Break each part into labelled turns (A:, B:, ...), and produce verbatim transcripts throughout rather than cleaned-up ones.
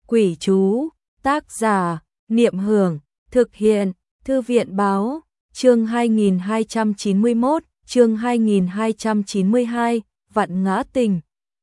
A: Quỷ chú, tác giả, Niệm Hưởng, thực hiện, Thư viện báo, chương hai nghìn hai trăm chín mươi mốt, chương hai nghìn hai trăm chín mươi hai, Vạn Ngã Tình.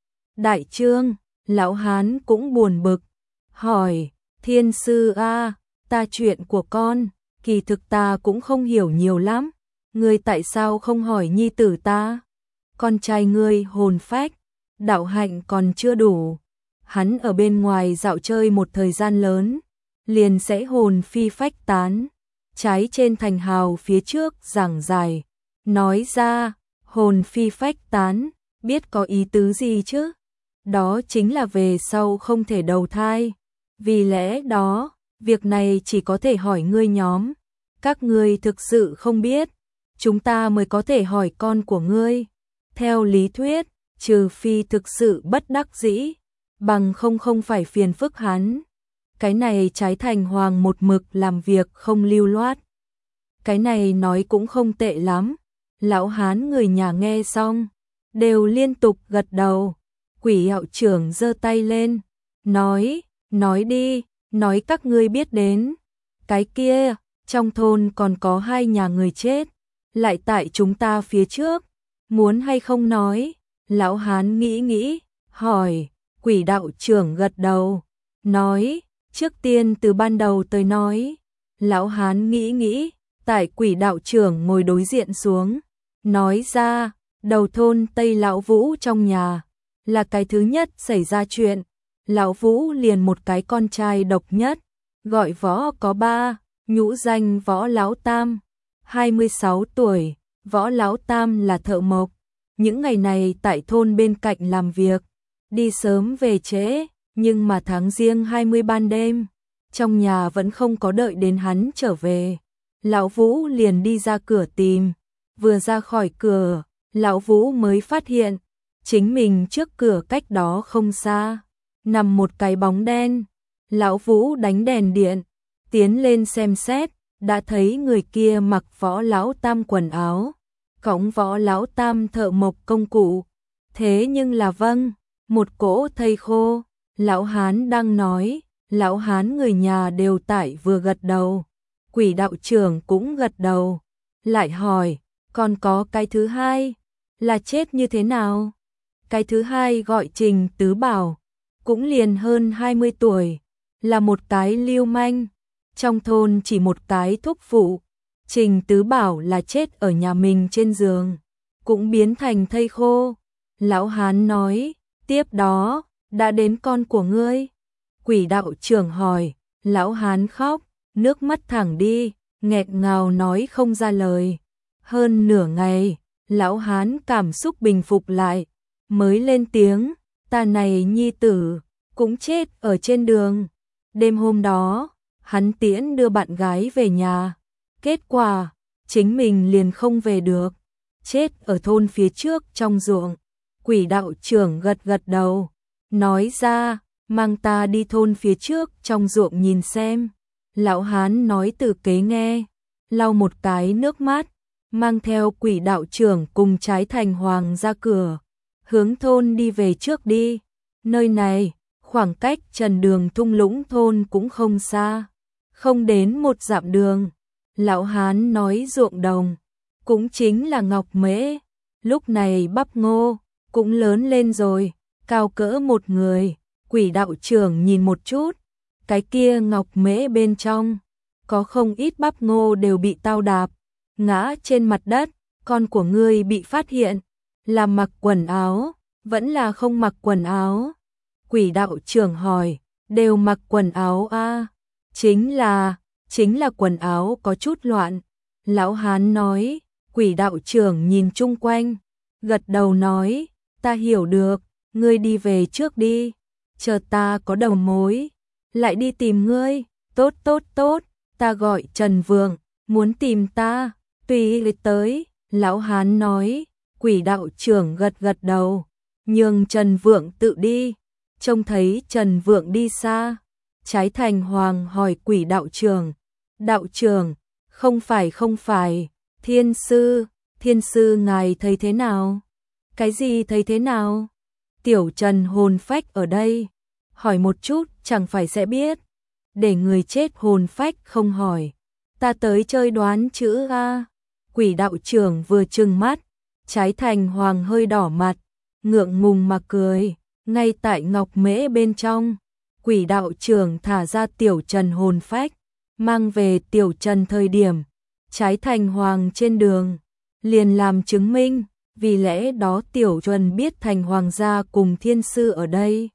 A: Đại chương, lão hán cũng buồn bực, hỏi, Thiên sư a, ta chuyện của con, kỳ thực ta cũng không hiểu nhiều lắm, ngươi tại sao không hỏi nhi tử ta? Con trai ngươi hồn phách, đạo hạnh còn chưa đủ, hắn ở bên ngoài dạo chơi một thời gian lớn, liền sẽ hồn phi phách tán. Trái trên thành hào phía trước giảng dài, nói ra, hồn phi phách tán, biết có ý tứ gì chứ? Đó chính là về sau không thể đầu thai. Vì lẽ đó, việc này chỉ có thể hỏi ngươi nhóm. Các ngươi thực sự không biết, chúng ta mới có thể hỏi con của ngươi. Theo lý thuyết, trừ phi thực sự bất đắc dĩ, bằng không không phải phiền phức hắn. Cái này Trái Thành Hoàng một mực làm việc không lưu loát. Cái này nói cũng không tệ lắm. Lão hán người nhà nghe xong, đều liên tục gật đầu. Quỷ Hạo trưởng giơ tay lên, nói, nói đi, nói các ngươi biết đến. Cái kia, trong thôn còn có hai nhà người chết, lại tại chúng ta phía trước, muốn hay không nói? Lão hán nghĩ nghĩ, hỏi, Quỷ đạo trưởng gật đầu, nói, trước tiên từ ban đầu tới nói. Lão hán nghĩ nghĩ, tại Quỷ đạo trưởng ngồi đối diện xuống, nói ra, đầu thôn Tây Lão Vũ trong nhà, là cái thứ nhất xảy ra chuyện. Lão Vũ liền một cái con trai độc nhất, gọi Võ có ba, nhũ danh Võ Lão Tam, hai mươi sáu tuổi, Võ Lão Tam là thợ mộc, những ngày này tại thôn bên cạnh làm việc, đi sớm về trễ, nhưng mà tháng riêng hai mươi ban đêm, trong nhà vẫn không có đợi đến hắn trở về. Lão Vũ liền đi ra cửa tìm, vừa ra khỏi cửa, Lão Vũ mới phát hiện, chính mình trước cửa cách đó không xa, nằm một cái bóng đen. Lão Vũ đánh đèn điện, tiến lên xem xét, đã thấy người kia mặc Võ Lão Tam quần áo, cõng Võ Lão Tam thợ mộc công cụ. Thế nhưng là vâng, một cỗ thây khô. Lão hán đang nói, lão hán người nhà đều tại vừa gật đầu. Quỷ đạo trưởng cũng gật đầu, lại hỏi, còn có cái thứ hai, là chết như thế nào? Cái thứ hai gọi Trình Tứ Bảo, cũng liền hơn hai mươi tuổi, là một cái lưu manh, trong thôn chỉ một cái thúc phụ. Trình Tứ Bảo là chết ở nhà mình trên giường, cũng biến thành thây khô. Lão hán nói, tiếp đó, đã đến con của ngươi. Quỷ đạo trưởng hỏi, lão hán khóc, nước mắt thẳng đi, nghẹt ngào nói không ra lời. Hơn nửa ngày, lão hán cảm xúc bình phục lại, mới lên tiếng, ta này nhi tử, cũng chết ở trên đường. Đêm hôm đó, hắn tiễn đưa bạn gái về nhà, kết quả, chính mình liền không về được, chết ở thôn phía trước trong ruộng. Quỷ đạo trưởng gật gật đầu, nói ra, mang ta đi thôn phía trước trong ruộng nhìn xem. Lão hán nói từ kế nghe, lau một cái nước mắt, mang theo Quỷ đạo trưởng cùng Trái Thành Hoàng ra cửa, hướng thôn đi về trước đi. Nơi này, khoảng cách Trần Đường thung lũng thôn cũng không xa, không đến một dặm đường. Lão hán nói ruộng đồng, cũng chính là ngọc mễ, lúc này bắp ngô, cũng lớn lên rồi, cao cỡ một người. Quỷ đạo trưởng nhìn một chút, cái kia ngọc mễ bên trong, có không ít bắp ngô đều bị tao đạp, ngã trên mặt đất. Con của ngươi bị phát hiện, là mặc quần áo, vẫn là không mặc quần áo? Quỷ đạo trưởng hỏi, đều mặc quần áo a? À? Chính là, chính là quần áo có chút loạn. Lão hán nói. Quỷ đạo trưởng nhìn chung quanh, gật đầu nói, ta hiểu được, ngươi đi về trước đi, chờ ta có đầu mối, lại đi tìm ngươi. Tốt tốt tốt, ta gọi Trần Vượng, muốn tìm ta, tùy tới. Lão hán nói. Quỷ đạo trưởng gật gật đầu, nhường Trần Vượng tự đi. Trông thấy Trần Vượng đi xa, Trái Thành Hoàng hỏi Quỷ đạo trưởng, đạo trưởng, không phải không phải, thiên sư, thiên sư ngài thấy thế nào? Cái gì thấy thế nào? Tiểu Trần hồn phách ở đây, hỏi một chút chẳng phải sẽ biết, để người chết hồn phách không hỏi. Ta tới chơi đoán chữ a. Quỷ đạo trưởng vừa trừng mắt, Trái Thành Hoàng hơi đỏ mặt, ngượng ngùng mà cười, ngay tại ngọc mễ bên trong. Quỷ đạo trưởng thả ra Tiểu Trần hồn phách, mang về Tiểu Trần thời điểm Trái Thành Hoàng trên đường, liền làm chứng minh, vì lẽ đó Tiểu Trần biết Thành Hoàng gia cùng thiên sư ở đây.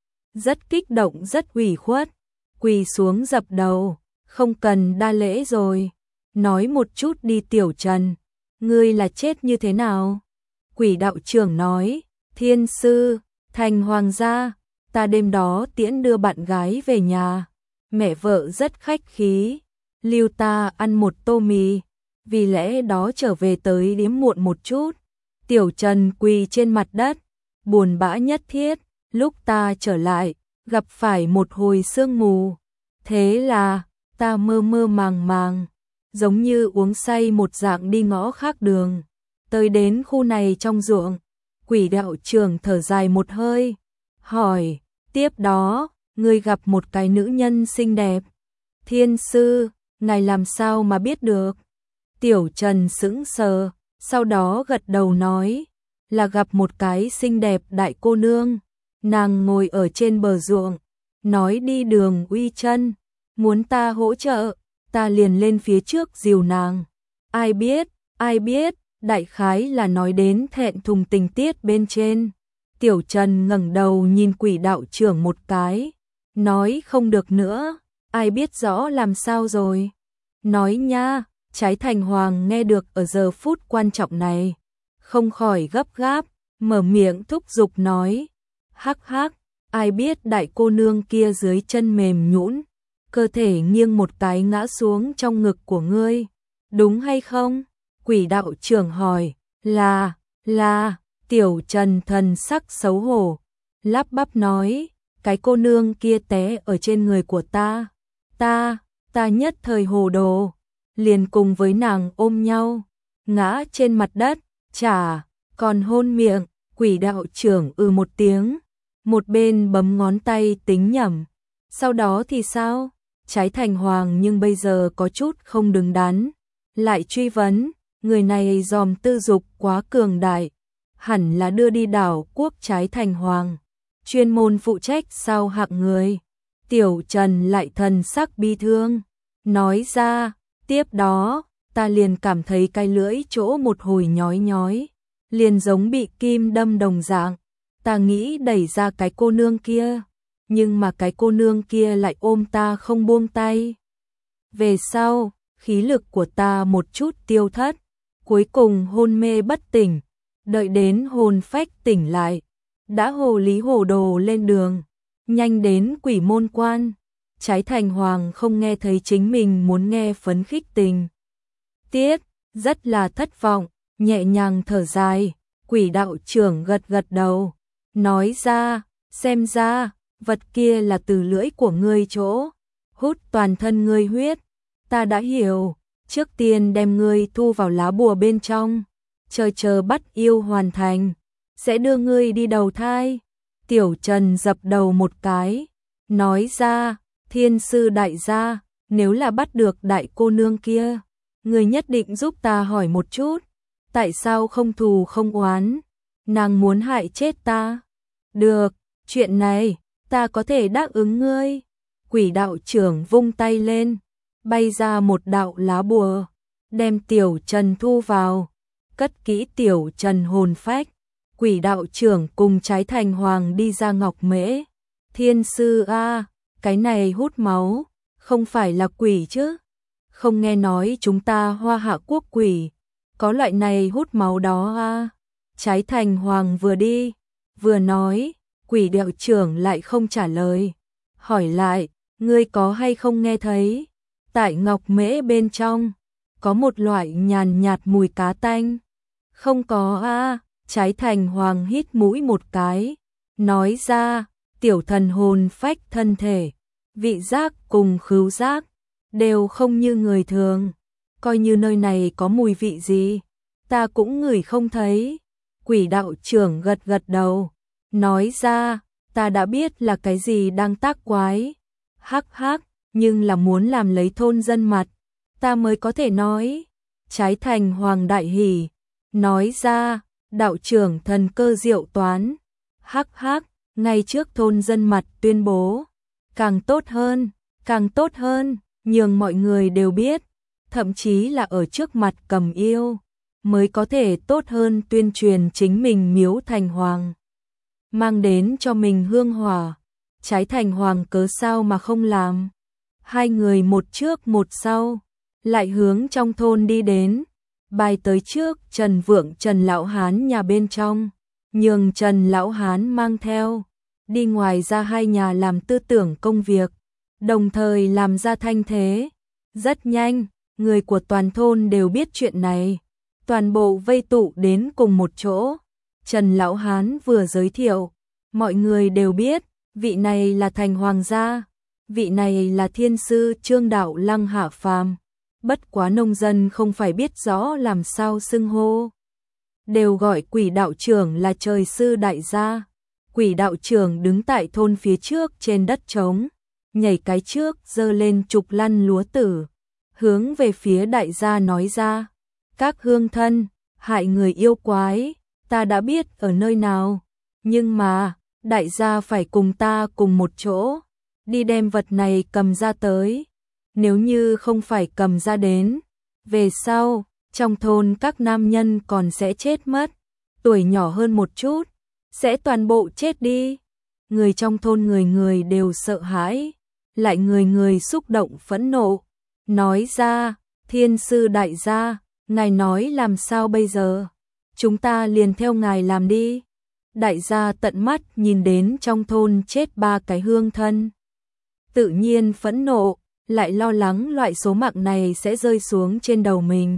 A: Rất kích động rất ủy khuất, quỳ xuống dập đầu, không cần đa lễ rồi, nói một chút đi Tiểu Trần, ngươi là chết như thế nào? Quỷ đạo trưởng nói, thiên sư, Thành Hoàng gia, ta đêm đó tiễn đưa bạn gái về nhà, mẹ vợ rất khách khí, lưu ta ăn một tô mì, vì lẽ đó trở về tới điếm muộn một chút. Tiểu Trần quỳ trên mặt đất, buồn bã nhất thiết, lúc ta trở lại, gặp phải một hồi sương mù, thế là ta mơ mơ màng màng, giống như uống say một dạng đi ngõ khác đường, tới đến khu này trong ruộng. Quỷ đạo trưởng thở dài một hơi, hỏi, tiếp đó, ngươi gặp một cái nữ nhân xinh đẹp. Thiên sư, ngài làm sao mà biết được? Tiểu Trần sững sờ, sau đó gật đầu nói, là gặp một cái xinh đẹp đại cô nương, nàng ngồi ở trên bờ ruộng, nói đi đường uy chân, muốn ta hỗ trợ, ta liền lên phía trước dìu nàng. Ai biết, ai biết, đại khái là nói đến thẹn thùng tình tiết bên trên. Tiểu Trần ngẩng đầu nhìn quỷ đạo trưởng một cái, nói không được nữa, ai biết rõ làm sao rồi. Nói nha. Trái Thành Hoàng nghe được ở giờ phút quan trọng này, không khỏi gấp gáp, mở miệng thúc giục nói, hắc hắc, ai biết đại cô nương kia dưới chân mềm nhũn, cơ thể nghiêng một cái ngã xuống trong ngực của ngươi, đúng hay không? Quỷ đạo trưởng hỏi, là, là, Tiểu Trần thần sắc xấu hổ, lắp bắp nói, cái cô nương kia té ở trên người của ta, ta, ta nhất thời hồ đồ, liền cùng với nàng ôm nhau, ngã trên mặt đất, chả, còn hôn miệng. Quỷ đạo trưởng ừ một tiếng, một bên bấm ngón tay tính nhẩm, sau đó thì sao? Trái Thành Hoàng nhưng bây giờ có chút không đứng đắn, lại truy vấn, người này dòm tư dục quá cường đại, hẳn là đưa đi đảo quốc Trái Thành Hoàng, chuyên môn phụ trách sao hạng người. Tiểu Trần lại thần sắc bi thương, nói ra, tiếp đó, ta liền cảm thấy cái lưỡi chỗ một hồi nhói nhói, liền giống bị kim đâm đồng dạng, ta nghĩ đẩy ra cái cô nương kia, nhưng mà cái cô nương kia lại ôm ta không buông tay. Về sau, khí lực của ta một chút tiêu thất, cuối cùng hôn mê bất tỉnh, đợi đến hồn phách tỉnh lại, đã hồ lý hồ đồ lên đường, nhanh đến Quỷ Môn Quan. Trái Thành Hoàng không nghe thấy chính mình muốn nghe phấn khích tình tiết, rất là thất vọng, nhẹ nhàng thở dài. Quỷ đạo trưởng gật gật đầu, nói ra, xem ra, vật kia là từ lưỡi của ngươi chỗ, hút toàn thân ngươi huyết, ta đã hiểu, trước tiên đem ngươi thu vào lá bùa bên trong, chờ chờ bắt yêu hoàn thành, sẽ đưa ngươi đi đầu thai. Tiểu Trần dập đầu một cái, nói ra, thiên sư đại gia, nếu là bắt được đại cô nương kia, người nhất định giúp ta hỏi một chút, tại sao không thù không oán, nàng muốn hại chết ta. Được, chuyện này, ta có thể đáp ứng ngươi. Quỷ đạo trưởng vung tay lên, bay ra một đạo lá bùa, đem Tiểu Trần thu vào, cất kỹ Tiểu Trần hồn phách. Quỷ đạo trưởng cùng Trái Thành Hoàng đi ra Ngọc Mễ. Thiên sư a, cái này hút máu, không phải là quỷ chứ? Không nghe nói chúng ta Hoa Hạ quốc quỷ, có loại này hút máu đó a. Trái Thành Hoàng vừa đi, vừa nói, quỷ đạo trưởng lại không trả lời. Hỏi lại, ngươi có hay không nghe thấy? Tại Ngọc Mễ bên trong, có một loại nhàn nhạt mùi cá tanh. Không có a. Trái Thành Hoàng hít mũi một cái, nói ra, tiểu thần hồn phách thân thể, vị giác cùng khứu giác, đều không như người thường, coi như nơi này có mùi vị gì, ta cũng ngửi không thấy. Quỷ đạo trưởng gật gật đầu, nói ra, ta đã biết là cái gì đang tác quái. Hắc hắc, nhưng là muốn làm lấy thôn dân mặt, ta mới có thể nói. Trái Thành Hoàng đại hỉ, nói ra, đạo trưởng thần cơ diệu toán. Hắc hắc, ngay trước thôn dân mặt tuyên bố. Càng tốt hơn, càng tốt hơn, nhường mọi người đều biết, thậm chí là ở trước mặt Cầm Yêu, mới có thể tốt hơn tuyên truyền chính mình Miếu Thành Hoàng. Mang đến cho mình hương hỏa, Trái Thành Hoàng cớ sao mà không làm. Hai người một trước một sau, lại hướng trong thôn đi đến, bài tới trước Trần Vượng Trần Lão Hán nhà bên trong, nhường Trần Lão Hán mang theo, đi ngoài ra hai nhà làm tư tưởng công việc, đồng thời làm ra thanh thế. Rất nhanh, người của toàn thôn đều biết chuyện này, toàn bộ vây tụ đến cùng một chỗ. Trần Lão Hán vừa giới thiệu, mọi người đều biết, vị này là Thành Hoàng gia, vị này là thiên sư Trương Đạo Lăng hạ phàm. Bất quá nông dân không phải biết rõ làm sao xưng hô, đều gọi Quỷ đạo trưởng là trời sư đại gia. Quỷ đạo trưởng đứng tại thôn phía trước trên đất trống, nhảy cái trước giơ lên trục lăn lúa tử, hướng về phía đại gia nói ra: các hương thân, hại người yêu quái, ta đã biết ở nơi nào, nhưng mà đại gia phải cùng ta cùng một chỗ, đi đem vật này cầm ra tới. Nếu như không phải cầm ra đến, về sau, trong thôn các nam nhân còn sẽ chết mất, tuổi nhỏ hơn một chút, sẽ toàn bộ chết đi. Người trong thôn người người đều sợ hãi, lại người người xúc động phẫn nộ, nói ra: thiên sư đại gia, ngài nói làm sao bây giờ? Chúng ta liền theo ngài làm đi. Đại gia tận mắt nhìn đến trong thôn chết ba cái hương thân, tự nhiên phẫn nộ, lại lo lắng loại số mạng này sẽ rơi xuống trên đầu mình.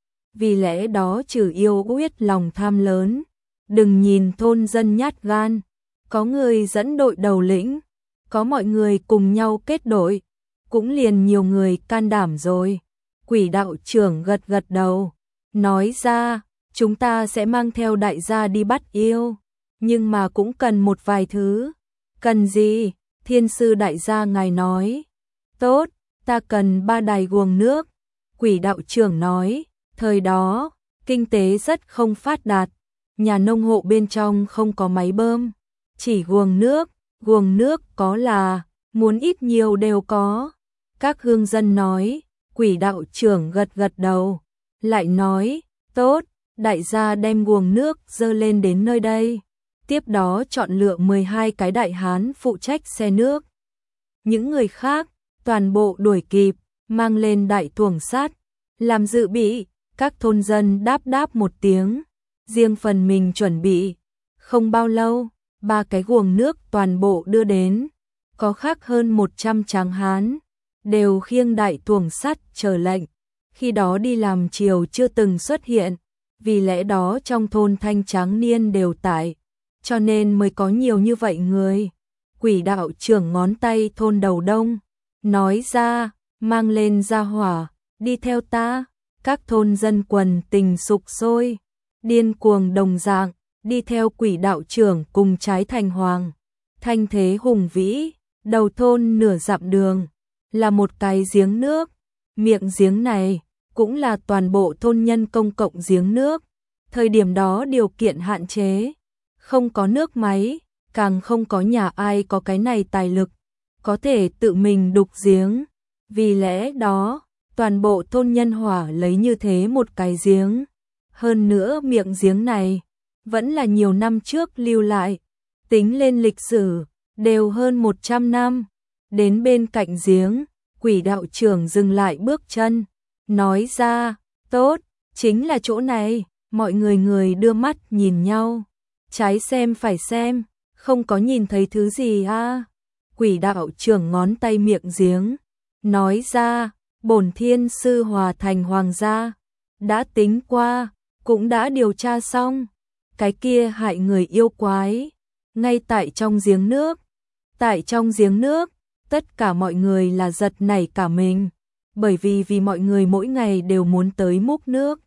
A: Vì lẽ đó trừ yêu huyết lòng tham lớn, đừng nhìn thôn dân nhát gan, có người dẫn đội đầu lĩnh, có mọi người cùng nhau kết đội, cũng liền nhiều người can đảm rồi. Quỷ đạo trưởng gật gật đầu, nói ra: chúng ta sẽ mang theo đại gia đi bắt yêu, nhưng mà cũng cần một vài thứ. Cần gì? Thiên sư đại gia ngài nói. Tốt, ta cần ba đài guồng nước. Quỷ đạo trưởng nói, thời đó, kinh tế rất không phát đạt, nhà nông hộ bên trong không có máy bơm, chỉ guồng nước, guồng nước có là, muốn ít nhiều đều có. Các hương dân nói, quỷ đạo trưởng gật gật đầu, lại nói, tốt, đại gia đem guồng nước dơ lên đến nơi đây. Tiếp đó chọn lựa mười hai cái đại hán phụ trách xe nước. Những người khác, toàn bộ đuổi kịp, mang lên đại tuồng sắt, làm dự bị. Các thôn dân đáp đáp một tiếng, riêng phần mình chuẩn bị. Không bao lâu, ba cái guồng nước toàn bộ đưa đến, có khác hơn một trăm tráng hán, đều khiêng đại tuồng sắt chờ lệnh. Khi đó đi làm chiều chưa từng xuất hiện, vì lẽ đó trong thôn thanh tráng niên đều tại, cho nên mới có nhiều như vậy người. Quỷ đạo trưởng ngón tay thôn đầu đông, nói ra, mang lên ra hỏa, đi theo ta. Các thôn dân quần tình sục sôi, điên cuồng đồng dạng, đi theo quỷ đạo trưởng cùng Trái Thành Hoàng. Thanh thế hùng vĩ, đầu thôn nửa dặm đường, là một cái giếng nước. Miệng giếng này, cũng là toàn bộ thôn nhân công cộng giếng nước. Thời điểm đó điều kiện hạn chế, không có nước máy, càng không có nhà ai có cái này tài lực, có thể tự mình đục giếng. Vì lẽ đó, toàn bộ thôn nhân hỏa lấy như thế một cái giếng. Hơn nữa miệng giếng này, vẫn là nhiều năm trước lưu lại, tính lên lịch sử, đều hơn một trăm năm. Đến bên cạnh giếng, quỷ đạo trưởng dừng lại bước chân, nói ra, tốt, chính là chỗ này. Mọi người người đưa mắt nhìn nhau, trái xem phải xem, không có nhìn thấy thứ gì à. Quỷ đạo trưởng ngón tay miệng giếng, nói ra, bổn thiên sư Hòa Thành Hoàng gia, đã tính qua, cũng đã điều tra xong, cái kia hại người yêu quái, ngay tại trong giếng nước. Tại trong giếng nước, tất cả mọi người là giật nảy cả mình, bởi vì vì mọi người mỗi ngày đều muốn tới múc nước.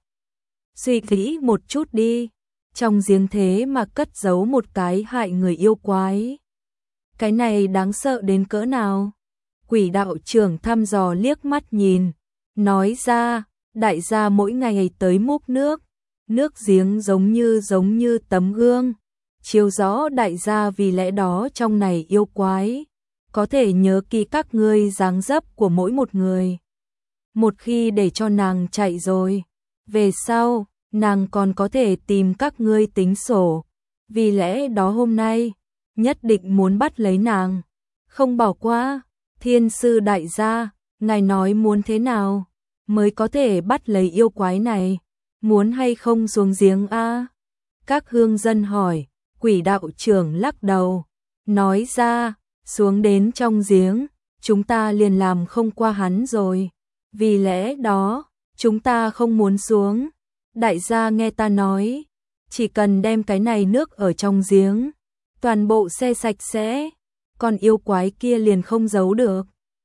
A: Suy nghĩ một chút đi, trong giếng thế mà cất giấu một cái hại người yêu quái. Cái này đáng sợ đến cỡ nào? Quỷ đạo trưởng thăm dò liếc mắt nhìn, nói ra, đại gia mỗi ngày tới múc nước, nước giếng giống như giống như tấm gương, chiếu rõ đại gia, vì lẽ đó trong này yêu quái, có thể nhớ kỹ các ngươi dáng dấp của mỗi một người. Một khi để cho nàng chạy rồi, về sau, nàng còn có thể tìm các ngươi tính sổ, vì lẽ đó hôm nay, nhất định muốn bắt lấy nàng, không bỏ qua. Thiên sư đại gia, ngài nói muốn thế nào mới có thể bắt lấy yêu quái này, muốn hay không xuống giếng a? Các hương dân hỏi. Quỷ đạo trưởng lắc đầu, nói ra, xuống đến trong giếng, chúng ta liền làm không qua hắn rồi, vì lẽ đó, chúng ta không muốn xuống. Đại gia nghe ta nói, chỉ cần đem cái này nước ở trong giếng, toàn bộ xe sạch sẽ, còn yêu quái kia liền không giấu được.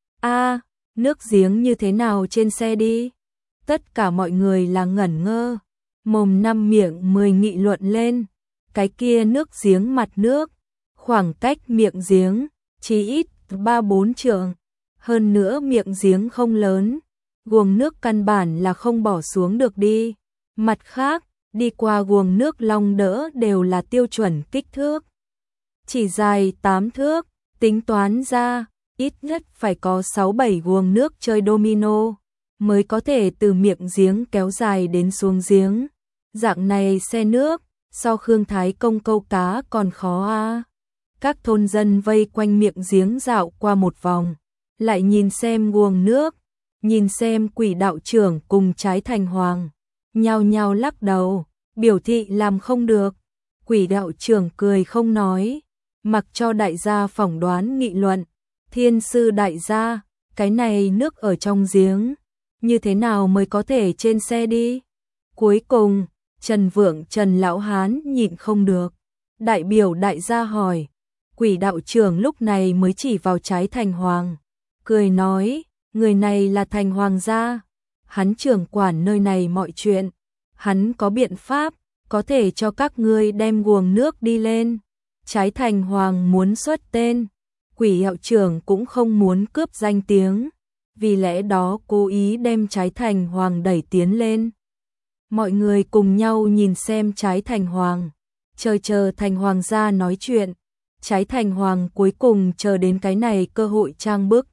A: A, nước giếng như thế nào trên xe đi? Tất cả mọi người là ngẩn ngơ, mồm năm miệng mười nghị luận lên. Cái kia nước giếng mặt nước, khoảng cách miệng giếng, chỉ ít ba bốn trượng. Hơn nữa miệng giếng không lớn, guồng nước căn bản là không bỏ xuống được đi. Mặt khác, đi qua guồng nước long đỡ đều là tiêu chuẩn kích thước. Chỉ dài tám thước, tính toán ra, ít nhất phải có sáu bảy guồng nước chơi domino, mới có thể từ miệng giếng kéo dài đến xuống giếng. Dạng này xe nước, so Khương Thái Công câu cá còn khó a. À. Các thôn dân vây quanh miệng giếng dạo qua một vòng, lại nhìn xem guồng nước, nhìn xem quỷ đạo trưởng cùng Trái Thành Hoàng, nhao nhao lắc đầu, biểu thị làm không được. Quỷ đạo trưởng cười không nói, mặc cho đại gia phỏng đoán nghị luận. Thiên sư đại gia, cái này nước ở trong giếng, như thế nào mới có thể trên xe đi? Cuối cùng, Trần Vượng Trần Lão Hán nhịn không được, đại biểu đại gia hỏi. Quỷ đạo trưởng lúc này mới chỉ vào Trái Thành Hoàng, cười nói, người này là Thành Hoàng gia, hắn trưởng quản nơi này mọi chuyện, hắn có biện pháp, có thể cho các ngươi đem guồng nước đi lên. Trái Thành Hoàng muốn xuất tên, quỷ đạo trưởng cũng không muốn cướp danh tiếng, vì lẽ đó cố ý đem Trái Thành Hoàng đẩy tiến lên. Mọi người cùng nhau nhìn xem Trái Thành Hoàng, chờ chờ Thành Hoàng gia nói chuyện. Trái Thành Hoàng cuối cùng chờ đến cái này cơ hội trang bức.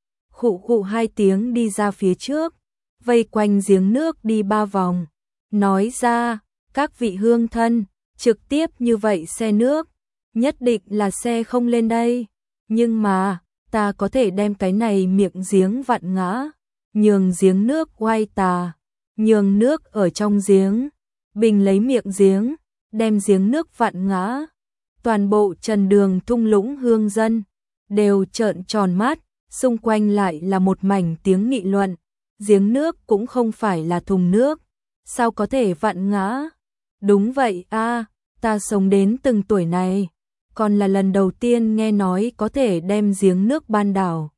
A: Khụ khụ hai tiếng đi ra phía trước, vây quanh giếng nước đi ba vòng, nói ra, các vị hương thân, trực tiếp như vậy xe nước, nhất định là xe không lên đây, nhưng mà, ta có thể đem cái này miệng giếng vặn ngã, nhường giếng nước quay tà, nhường nước ở trong giếng, bình lấy miệng giếng, đem giếng nước vặn ngã. Toàn bộ Trần Đường thung lũng hương dân đều trợn tròn mắt, xung quanh lại là một mảnh tiếng nghị luận. Giếng nước cũng không phải là thùng nước, sao có thể vặn ngã? Đúng vậy a, ta sống đến từng tuổi này, còn là lần đầu tiên nghe nói có thể đem giếng nước ban đảo.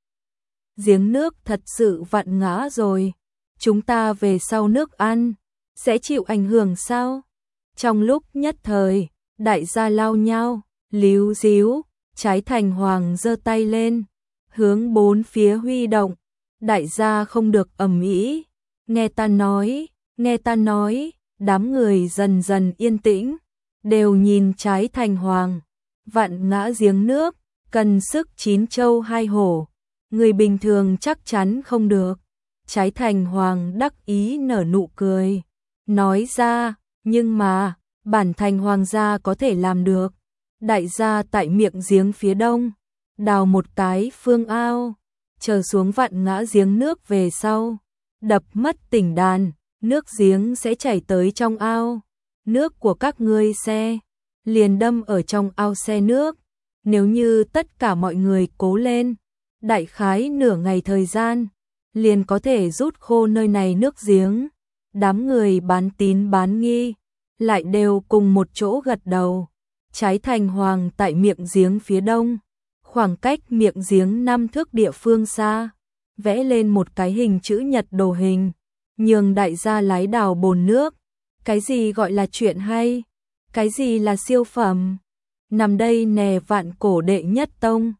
A: Giếng nước thật sự vặn ngã rồi, chúng ta về sau nước ăn, sẽ chịu ảnh hưởng sao? Trong lúc nhất thời, đại gia lao nhau, líu díu, Trái Thành Hoàng giơ tay lên, hướng bốn phía huy động, đại gia không được ầm ĩ, nghe ta nói, nghe ta nói, đám người dần dần yên tĩnh, đều nhìn Trái Thành Hoàng, vặn ngã giếng nước, cần sức chín châu hai hổ, người bình thường chắc chắn không được. Trái Thành Hoàng đắc ý nở nụ cười, nói ra, nhưng mà, bản Thành Hoàng gia có thể làm được. Đại gia tại miệng giếng phía đông, đào một cái phương ao, chờ xuống vặn ngã giếng nước về sau, đập mất tỉnh đàn, nước giếng sẽ chảy tới trong ao, nước của các ngươi xe, liền đâm ở trong ao xe nước. Nếu như tất cả mọi người cố lên, đại khái nửa ngày thời gian, liền có thể rút khô nơi này nước giếng. Đám người bán tín bán nghi lại đều cùng một chỗ gật đầu. Trái Thành Hoàng tại miệng giếng phía đông, khoảng cách miệng giếng năm thước địa phương xa, vẽ lên một cái hình chữ nhật đồ hình, nhường đại gia lái đào bồn nước. Cái gì gọi là chuyện hay? Cái gì là siêu phẩm? nằm đây nè vạn cổ đệ nhất tông.